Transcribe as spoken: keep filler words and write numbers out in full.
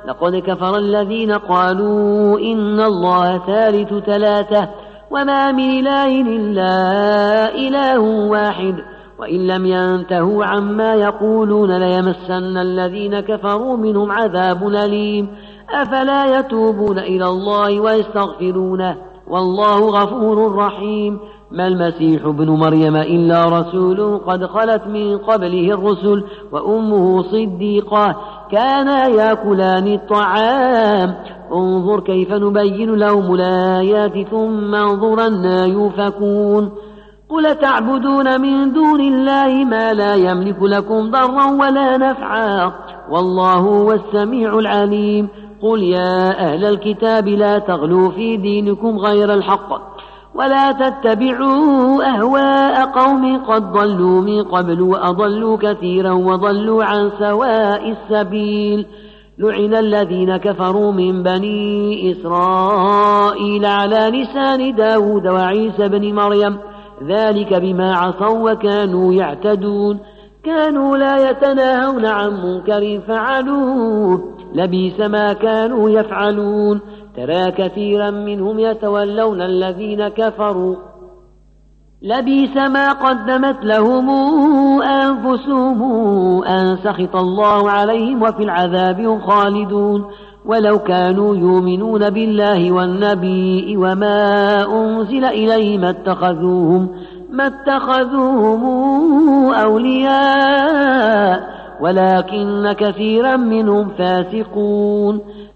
لقد كفر الذين قالوا إن الله ثالث ثلاثة وما من إله إلا إله واحد وإن لم ينتهوا عما يقولون ليمسن الذين كفروا منهم عذاب أليم أفلا يتوبون إلى الله ويستغفرونه والله غفور رحيم ما المسيح ابن مريم إلا رسول قد خلت من قبله الرسل وأمه صديقة كانا يأكلان الطعام انظر كيف نبين لهم الآيات ثم انظر أنى يؤفكون قل تعبدون من دون الله ما لا يملك لكم ضرا ولا نفعا والله هو السميع العليم قل يا أهل الكتاب لا تغلوا في دينكم غير الحق ولا تتبعوا أهواء قوم قد ضلوا من قبل وأضلوا كثيرا وضلوا عن سواء السبيل لعن الذين كفروا من بني إسرائيل على لسان داود وعيسى بن مريم ذلك بما عصوا وكانوا يعتدون كانوا لا يتناهون عن منكر فعلوه لبئس ما كانوا يفعلون ترى كثيرا منهم يتولون الذين كفروا لبئس ما قدمت لهم أنفسهم أن سخط الله عليهم وفي العذاب هم خالدون ولو كانوا يؤمنون بالله والنبي وما أنزل إليه ما اتخذوهم ما اتخذوهم أولياء ولكن كثيرا منهم فاسقون